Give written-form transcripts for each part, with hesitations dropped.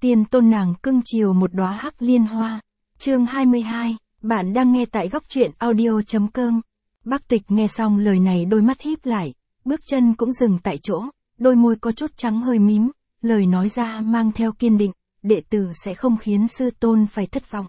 tiên tôn nàng cưng chiều một đóa hắc liên hoa. Chương 22, bạn đang nghe tại góc truyện audio.com. Bắc Tịch nghe xong lời này đôi mắt híp lại, bước chân cũng dừng tại chỗ, đôi môi có chút trắng hơi mím, lời nói ra mang theo kiên định, đệ tử sẽ không khiến sư tôn phải thất vọng.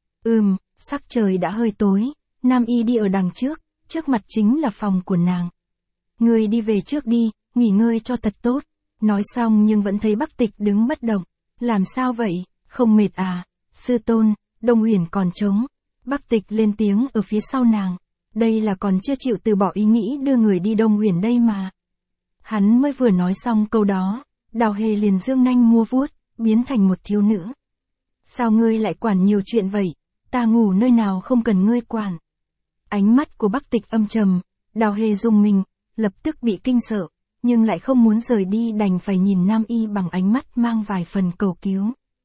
Sắc trời đã hơi tối, Nam Y đi ở đằng trước mặt chính là phòng của nàng. Ngươi đi về trước đi, nghỉ ngơi cho thật tốt. Nói xong nhưng vẫn thấy Bắc Tịch đứng bất động. Làm sao vậy, không mệt à? Sư tôn, Đông Uyển còn trống. Bắc Tịch lên tiếng ở phía sau nàng. Đây là còn chưa chịu từ bỏ ý nghĩ đưa người đi Đông Uyển đây mà. Hắn mới vừa nói xong câu đó, Đào Hề liền dương nanh mua vuốt, biến thành một thiếu nữ. Sao ngươi lại quản nhiều chuyện vậy? Ta ngủ nơi nào không cần ngươi quản. Ánh mắt của Bắc Tịch âm trầm, Đào Hề rùng mình, lập tức bị kinh sợ, nhưng lại không muốn rời đi đành phải nhìn Nam Y bằng ánh mắt mang vài phần cầu cứu.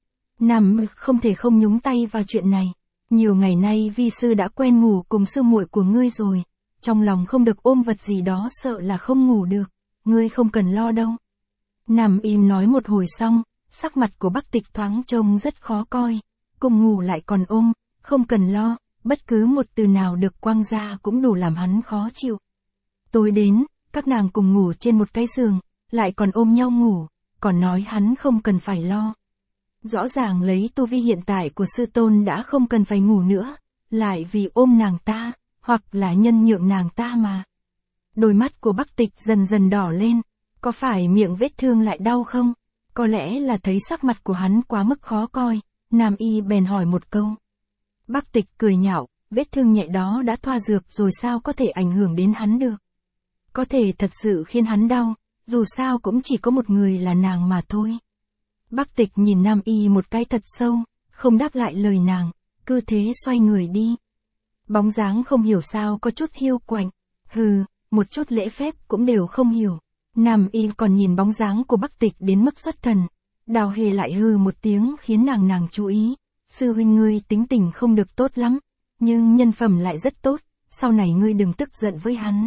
Nam không thể không nhúng tay vào chuyện này. Nhiều ngày nay vi sư đã quen ngủ cùng sư muội của ngươi rồi, trong lòng không được ôm vật gì đó sợ là không ngủ được, ngươi không cần lo đâu. Nam Y nói một hồi xong, sắc mặt của Bắc Tịch thoáng trông rất khó coi, cùng ngủ lại còn ôm, không cần lo, bất cứ một từ nào được quăng ra cũng đủ làm hắn khó chịu. Tối đến, các nàng cùng ngủ trên một cái giường, lại còn ôm nhau ngủ, còn nói hắn không cần phải lo. Rõ ràng lấy tu vi hiện tại của sư tôn đã không cần phải ngủ nữa, lại vì ôm nàng ta, hoặc là nhân nhượng nàng ta mà. Đôi mắt của Bắc Tịch dần dần đỏ lên, có phải miệng vết thương lại đau không? Có lẽ là thấy sắc mặt của hắn quá mức khó coi, Nam Y bèn hỏi một câu. Bắc Tịch cười nhạo, vết thương nhẹ đó đã thoa dược rồi sao có thể ảnh hưởng đến hắn được. Có thể thật sự khiến hắn đau, dù sao cũng chỉ có một người là nàng mà thôi. Bắc Tịch nhìn Nam Y một cái thật sâu, không đáp lại lời nàng, cứ thế xoay người đi. Bóng dáng không hiểu sao có chút hiu quạnh, một chút lễ phép cũng đều không hiểu. Nam Y còn nhìn bóng dáng của Bắc Tịch đến mức xuất thần. Đào Hề lại hừ một tiếng khiến nàng chú ý. Sư huynh ngươi tính tình không được tốt lắm, nhưng nhân phẩm lại rất tốt, sau này ngươi đừng tức giận với hắn.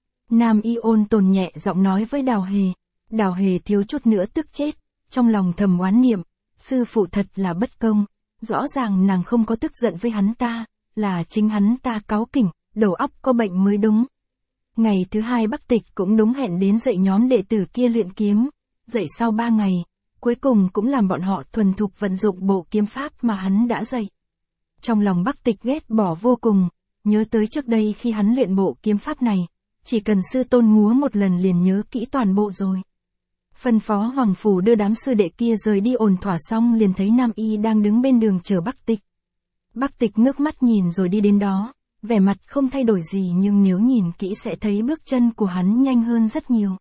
Nam Y ôn tồn nhẹ giọng nói với Đào Hề. Đào Hề thiếu chút nữa tức chết, trong lòng thầm oán niệm, sư phụ thật là bất công, rõ ràng nàng không có tức giận với hắn ta, là chính hắn ta cáu kỉnh, đầu óc có bệnh mới đúng. Ngày thứ hai Bắc Tịch cũng đúng hẹn đến dạy nhóm đệ tử kia luyện kiếm, dạy sau 3 ngày, cuối cùng cũng làm bọn họ thuần thục vận dụng bộ kiếm pháp mà hắn đã dạy. Trong lòng Bắc Tịch ghét bỏ vô cùng, nhớ tới trước đây khi hắn luyện bộ kiếm pháp này, chỉ cần sư tôn múa một lần liền nhớ kỹ toàn bộ rồi. Phân phó Hoàng Phủ đưa đám sư đệ kia rời đi ổn thỏa xong liền thấy Nam Y đang đứng bên đường chờ Bắc Tịch. Bắc Tịch ngước mắt nhìn rồi đi đến đó, vẻ mặt không thay đổi gì nhưng nếu nhìn kỹ sẽ thấy bước chân của hắn nhanh hơn rất nhiều.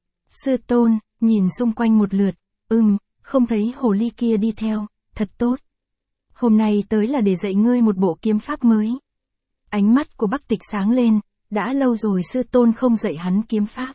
Sư tôn, nhìn xung quanh một lượt, không thấy hồ ly kia đi theo, thật tốt. Hôm nay tới là để dạy ngươi một bộ kiếm pháp mới. Ánh mắt của Bắc Tịch sáng lên, đã lâu rồi sư tôn không dạy hắn kiếm pháp.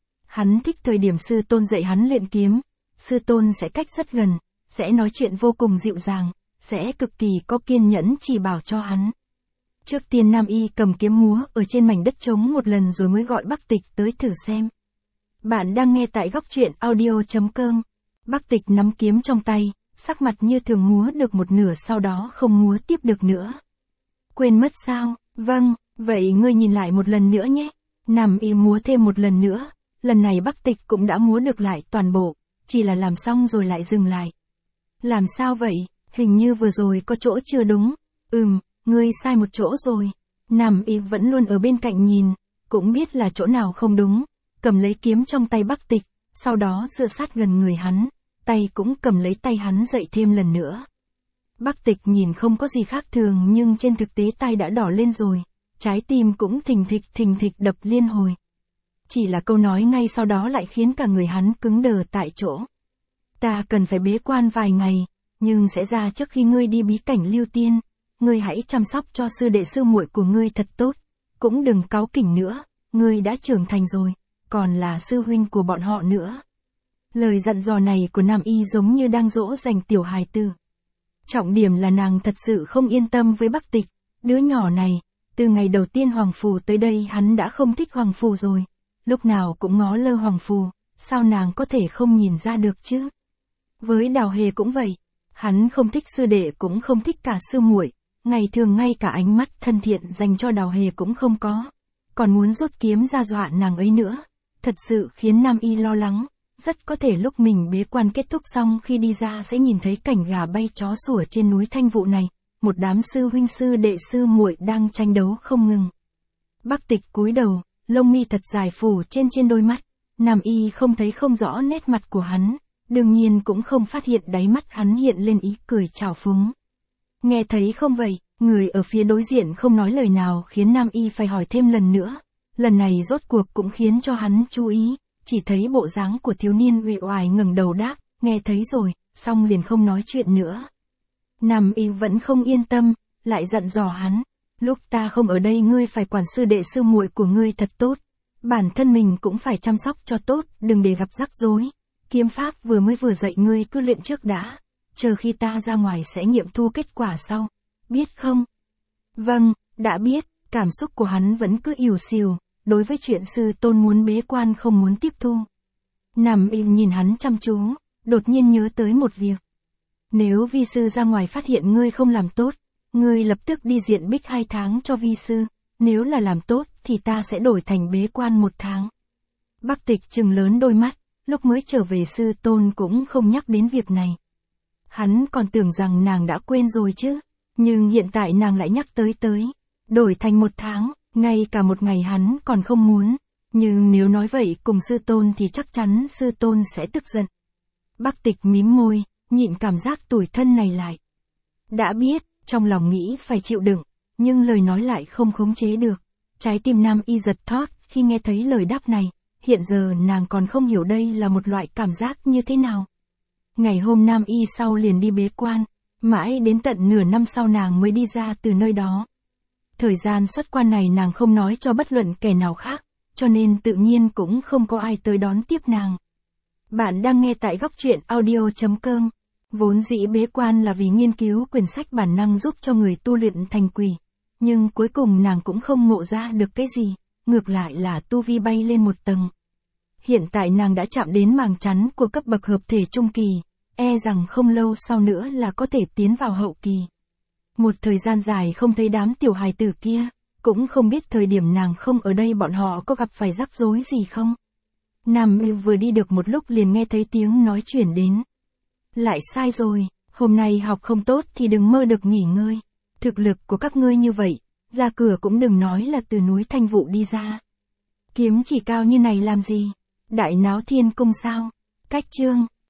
Hắn thích thời điểm sư tôn dạy hắn luyện kiếm, sư tôn sẽ cách rất gần, sẽ nói chuyện vô cùng dịu dàng, sẽ cực kỳ có kiên nhẫn chỉ bảo cho hắn. Trước tiên Nam Y cầm kiếm múa ở trên mảnh đất trống một lần rồi mới gọi Bắc Tịch tới thử xem. Bạn đang nghe tại góc truyện audio.com. Bắc Tịch nắm kiếm trong tay, sắc mặt như thường múa được một nửa sau đó không múa tiếp được nữa. Quên mất sao? Vâng, vậy ngươi nhìn lại một lần nữa nhé. Nam Y múa thêm một lần nữa, lần này Bắc Tịch cũng đã múa được lại toàn bộ, chỉ là làm xong rồi lại dừng lại. Làm sao vậy? Hình như vừa rồi có chỗ chưa đúng. Ngươi sai một chỗ rồi. Nam Y vẫn luôn ở bên cạnh nhìn, cũng biết là chỗ nào không đúng, cầm lấy kiếm trong tay Bắc Tịch, sau đó dựa sát gần người hắn, tay cũng cầm lấy tay hắn dậy thêm lần nữa. Bắc Tịch nhìn không có gì khác thường nhưng trên thực tế tay đã đỏ lên rồi, trái tim cũng thình thịch đập liên hồi. Chỉ là câu nói ngay sau đó lại khiến cả người hắn cứng đờ tại chỗ. Ta cần phải bế quan vài ngày, nhưng sẽ ra trước khi ngươi đi bí cảnh Lưu Tiên. Ngươi hãy chăm sóc cho sư đệ sư muội của ngươi thật tốt, cũng đừng cáu kỉnh nữa, ngươi đã trưởng thành rồi, còn là sư huynh của bọn họ nữa. Lời dặn dò này của Nam Y giống như đang dỗ dành tiểu hài tử. Trọng điểm là nàng thật sự không yên tâm với Bắc Tịch, đứa nhỏ này, từ ngày đầu tiên Hoàng Phù tới đây hắn đã không thích Hoàng Phù rồi, lúc nào cũng ngó lơ Hoàng Phù, sao nàng có thể không nhìn ra được chứ? Với Đào Hề cũng vậy. Hắn không thích sư đệ cũng không thích cả sư muội, ngày thường ngay cả ánh mắt thân thiện dành cho Đào Hề cũng không có. Còn muốn rút kiếm ra dọa nàng ấy nữa. Thật sự khiến Nam Y lo lắng. Rất có thể lúc mình bế quan kết thúc xong khi đi ra sẽ nhìn thấy cảnh gà bay chó sủa trên núi Thanh Vụ này. Một đám sư huynh sư đệ sư muội đang tranh đấu không ngừng. Bắc Tịch cúi đầu, lông mi thật dài phủ trên đôi mắt. Nam Y không thấy không rõ nét mặt của hắn, đương nhiên cũng không phát hiện đáy mắt hắn hiện lên ý cười trào phúng. Nghe thấy không vậy, người ở phía đối diện không nói lời nào khiến Nam Y phải hỏi thêm lần nữa. Lần này rốt cuộc cũng khiến cho hắn chú ý, chỉ thấy bộ dáng của thiếu niên uể oải ngẩng đầu đáp, nghe thấy rồi, xong liền không nói chuyện nữa. Nam Y vẫn không yên tâm, lại dặn dò hắn, lúc ta không ở đây ngươi phải quản sư đệ sư muội của ngươi thật tốt. Bản thân mình cũng phải chăm sóc cho tốt, đừng để gặp rắc rối. Kiếm pháp vừa dạy ngươi cứ luyện trước đã, chờ khi ta ra ngoài sẽ nghiệm thu kết quả sau, biết không? Vâng, đã biết. Cảm xúc của hắn vẫn cứ ỉu xìu, đối với chuyện sư tôn muốn bế quan không muốn tiếp thu. Nam Y nhìn hắn chăm chú, đột nhiên nhớ tới một việc. Nếu vi sư ra ngoài phát hiện ngươi không làm tốt, ngươi lập tức đi diện bích 2 tháng cho vi sư, nếu là làm tốt thì ta sẽ đổi thành bế quan 1 tháng. Bắc Tịch trừng lớn đôi mắt, lúc mới trở về sư tôn cũng không nhắc đến việc này. Hắn còn tưởng rằng nàng đã quên rồi chứ, nhưng hiện tại nàng lại nhắc tới. Đổi thành 1 tháng, ngay cả một ngày hắn còn không muốn, nhưng nếu nói vậy cùng sư tôn thì chắc chắn sư tôn sẽ tức giận. Bắc Tịch mím môi, nhịn cảm giác tủi thân này lại. Đã biết, trong lòng nghĩ phải chịu đựng, nhưng lời nói lại không khống chế được. Trái tim Nam Y giật thót khi nghe thấy lời đáp này, hiện giờ nàng còn không hiểu đây là một loại cảm giác như thế nào. Ngày hôm Nam Y sau liền đi bế quan, mãi đến tận nửa năm sau nàng mới đi ra từ nơi đó. Thời gian xuất quan này nàng không nói cho bất luận kẻ nào khác, cho nên tự nhiên cũng không có ai tới đón tiếp nàng. Bạn đang nghe tại góc truyện audio.com. Vốn dĩ bế quan là vì nghiên cứu quyển sách bản năng giúp cho người tu luyện thành quỷ. Nhưng cuối cùng nàng cũng không ngộ ra được cái gì, ngược lại là tu vi bay lên một tầng. Hiện tại nàng đã chạm đến màng chắn của cấp bậc hợp thể trung kỳ, e rằng không lâu sau nữa là có thể tiến vào hậu kỳ. Một thời gian dài không thấy đám tiểu hài tử kia, cũng không biết thời điểm nàng không ở đây bọn họ có gặp phải rắc rối gì không. Nam Y vừa đi được một lúc liền nghe thấy tiếng nói chuyển đến. Lại sai rồi, hôm nay học không tốt thì đừng mơ được nghỉ ngơi. Thực lực của các ngươi như vậy, ra cửa cũng đừng nói là từ núi Thanh Vụ đi ra. Kiếm chỉ cao như này làm gì? Đại Náo Thiên Cung sao? Cách chương